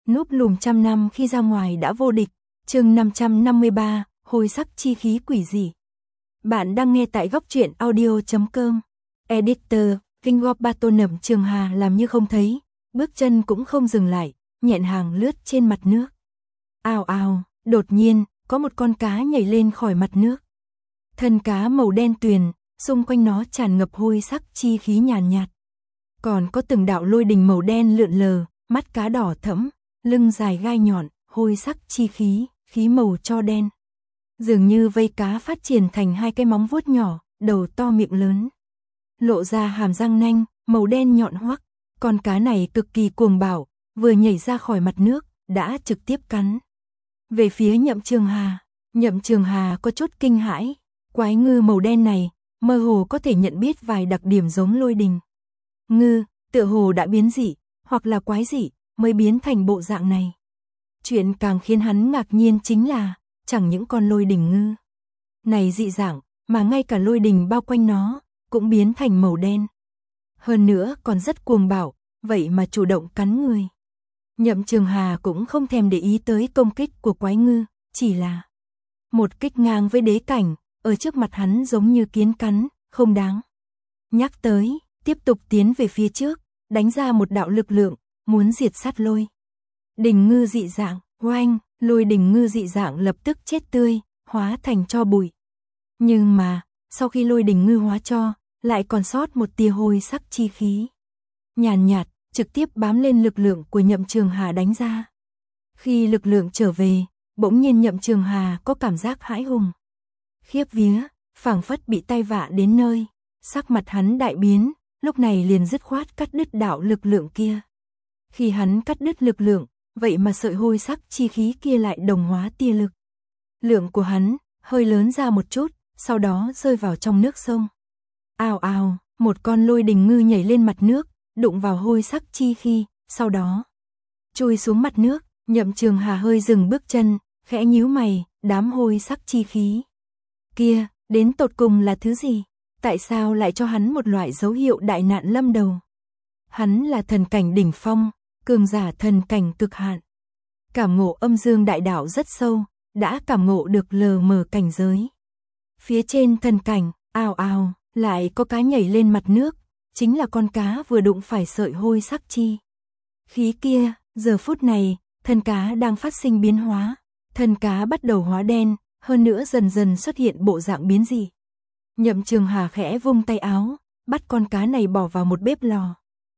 núp lùm trăm năm khi ra ngoài đã vô địch. Chương 553, hôi sắc chi khí quỷ dị. Bạn đang nghe tại góc truyện audio.com. Editor, King of Battle. Nhậm Trường Hà làm như không thấy, bước chân cũng không dừng lại, nhẹn hàng lướt trên mặt nước. Ào ào, đột nhiên, có một con cá nhảy lên khỏi mặt nước. Thân cá màu đen tuyền, xung quanh nó tràn ngập hôi sắc chi khí nhàn nhạt. Còn có từng đạo lôi đình màu đen lượn lờ, mắt cá đỏ thẫm, lưng dài gai nhọn, hôi sắc chi khí, khí màu cho đen. Dường như vây cá phát triển thành hai cái móng vuốt nhỏ, đầu to miệng lớn. Lộ ra hàm răng nanh, màu đen nhọn hoắc. Con cá này cực kỳ cuồng bạo, vừa nhảy ra khỏi mặt nước, đã trực tiếp cắn về phía Nhậm Trường Hà. Nhậm Trường Hà có chút kinh hãi, quái ngư màu đen này, mơ hồ có thể nhận biết vài đặc điểm giống lôi đình. Ngư, tựa hồ đã biến dị, hoặc là quái dị, mới biến thành bộ dạng này. Chuyện càng khiến hắn ngạc nhiên chính là, chẳng những con lôi đình ngư này dị dạng, mà ngay cả lôi đình bao quanh nó, cũng biến thành màu đen. Hơn nữa còn rất cuồng bạo, vậy mà chủ động cắn người. Nhậm Trường Hà cũng không thèm để ý tới công kích của quái ngư, chỉ là một kích ngang với đế cảnh, ở trước mặt hắn giống như kiến cắn, không đáng nhắc tới, tiếp tục tiến về phía trước, đánh ra một đạo lực lượng, muốn diệt sát lôi đình ngư dị dạng. Oanh, lôi đình ngư dị dạng lập tức chết tươi, hóa thành tro bụi. Nhưng mà, sau khi lôi đình ngư hóa tro, lại còn sót một tia hôi sắc chi khí nhàn nhạt, trực tiếp bám lên lực lượng của Nhậm Trường Hà đánh ra. Khi lực lượng trở về, bỗng nhiên Nhậm Trường Hà có cảm giác hãi hùng, khiếp vía, phảng phất bị tai vạ đến nơi. Sắc mặt hắn đại biến, lúc này liền dứt khoát cắt đứt đạo lực lượng kia. Khi hắn cắt đứt lực lượng, vậy mà sợi hôi sắc chi khí kia lại đồng hóa tia lực lượng của hắn, hơi lớn ra một chút, sau đó rơi vào trong nước sông. Ào ào, một con lôi đình ngư nhảy lên mặt nước, đụng vào hôi sắc chi khí, sau đó chui xuống mặt nước. Nhậm Trường Hà hơi dừng bước chân, khẽ nhíu mày, đám hôi sắc chi khí kia, đến tột cùng là thứ gì? Tại sao lại cho hắn một loại dấu hiệu đại nạn lâm đầu? Hắn là thần cảnh đỉnh phong, cường giả thần cảnh cực hạn. Cảm ngộ âm dương đại đạo rất sâu, đã cảm ngộ được lờ mờ cảnh giới. Phía trên thần cảnh, ào ào, lại có cá nhảy lên mặt nước, chính là con cá vừa đụng phải sợi hôi sắc chi khí kia. Giờ phút này, thân cá đang phát sinh biến hóa, thân cá bắt đầu hóa đen, hơn nữa dần dần xuất hiện bộ dạng biến dị. Nhậm Trường Hà khẽ vung tay áo, bắt con cá này bỏ vào một bếp lò.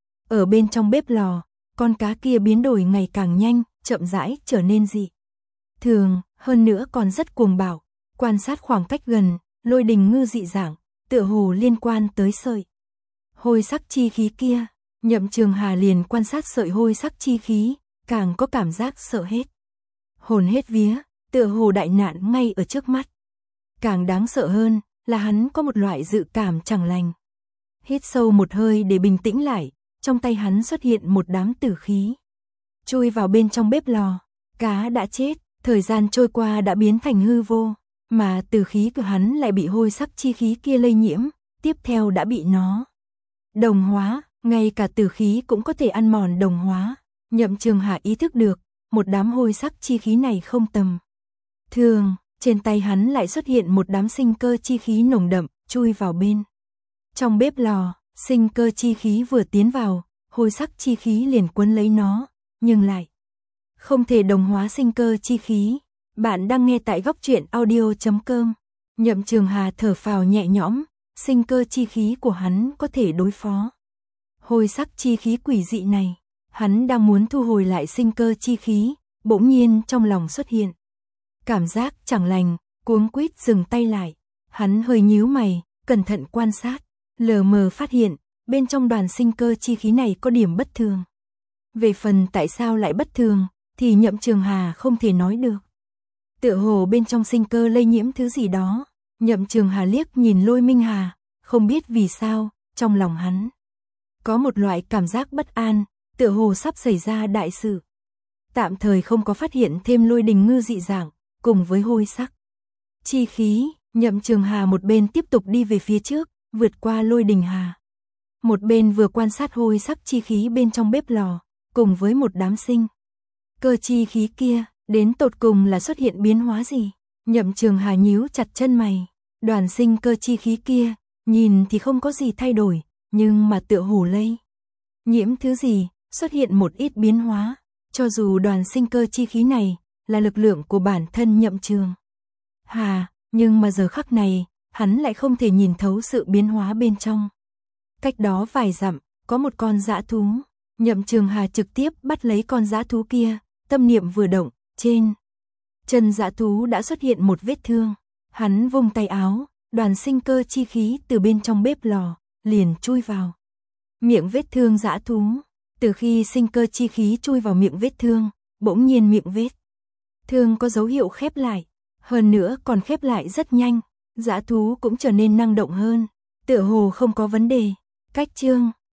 Ở bên trong bếp lò, con cá kia biến đổi ngày càng nhanh, chậm rãi trở nên dị thường, hơn nữa còn rất cuồng bạo. Quan sát khoảng cách gần, lôi đình ngư dị dạng, tựa hồ liên quan tới sợi hôi sắc chi khí kia. Nhậm Trường Hà liền quan sát sợi hôi sắc chi khí, càng có cảm giác sợ hết hồn hết vía, tựa hồ đại nạn ngay ở trước mắt. Càng đáng sợ hơn là hắn có một loại dự cảm chẳng lành. Hít sâu một hơi để bình tĩnh lại, trong tay hắn xuất hiện một đám tử khí, chui vào bên trong bếp lò. Cá đã chết, thời gian trôi qua đã biến thành hư vô, mà tử khí của hắn lại bị hôi sắc chi khí kia lây nhiễm, tiếp theo đã bị nó đồng hóa, ngay cả tử khí cũng có thể ăn mòn đồng hóa. Nhậm Trường Hà ý thức được, một đám hôi sắc chi khí này không tầm thường, trên tay hắn lại xuất hiện một đám sinh cơ chi khí nồng đậm, chui vào bên trong bếp lò. Sinh cơ chi khí vừa tiến vào, hôi sắc chi khí liền quấn lấy nó, nhưng lại không thể đồng hóa sinh cơ chi khí. Bạn đang nghe tại góc truyện audio.com. Nhậm Trường Hà thở phào nhẹ nhõm, sinh cơ chi khí của hắn có thể đối phó hôi sắc chi khí quỷ dị này. Hắn đang muốn thu hồi lại sinh cơ chi khí, bỗng nhiên trong lòng xuất hiện cảm giác chẳng lành, cuống quýt dừng tay lại. Hắn hơi nhíu mày, cẩn thận quan sát, lờ mờ phát hiện, bên trong đoàn sinh cơ chi khí này có điểm bất thường. Về phần tại sao lại bất thường, thì Nhậm Trường Hà không thể nói được. Tựa hồ bên trong sinh cơ lây nhiễm thứ gì đó. Nhậm Trường Hà liếc nhìn Lôi Minh Hà, không biết vì sao, trong lòng hắn có một loại cảm giác bất an, tựa hồ sắp xảy ra đại sự. Tạm thời không có phát hiện thêm lôi đình ngư dị dạng, cùng với hôi sắc chi khí. Nhậm Trường Hà một bên tiếp tục đi về phía trước, vượt qua lôi đình hà, một bên vừa quan sát hôi sắc chi khí bên trong bếp lò, cùng với một đám sinh Cơ chi khí kia, đến tột cùng là xuất hiện biến hóa gì? Nhậm Trường Hà nhíu chặt chân mày, Đoàn Sinh cơ chi khí kia, nhìn thì không có gì thay đổi, nhưng mà tựa hồ lây nhiễm thứ gì, xuất hiện một ít biến hóa, cho dù Đoàn Sinh cơ chi khí này là lực lượng của bản thân Nhậm Trường Hà, nhưng mà giờ khắc này, hắn lại không thể nhìn thấu sự biến hóa bên trong. Cách đó vài dặm, có một con dã thú, Nhậm Trường Hà trực tiếp bắt lấy con dã thú kia, tâm niệm vừa động, trên chân dã thú đã xuất hiện một vết thương. Hắn vung tay áo, Đoàn Sinh cơ chi khí từ bên trong bếp lò liền chui vào miệng vết thương dã thú. Từ khi sinh cơ chi khí chui vào miệng vết thương, bỗng nhiên miệng vết thương có dấu hiệu khép lại, hơn nữa còn khép lại rất nhanh, dã thú cũng trở nên năng động hơn, tựa hồ không có vấn đề. Cách chương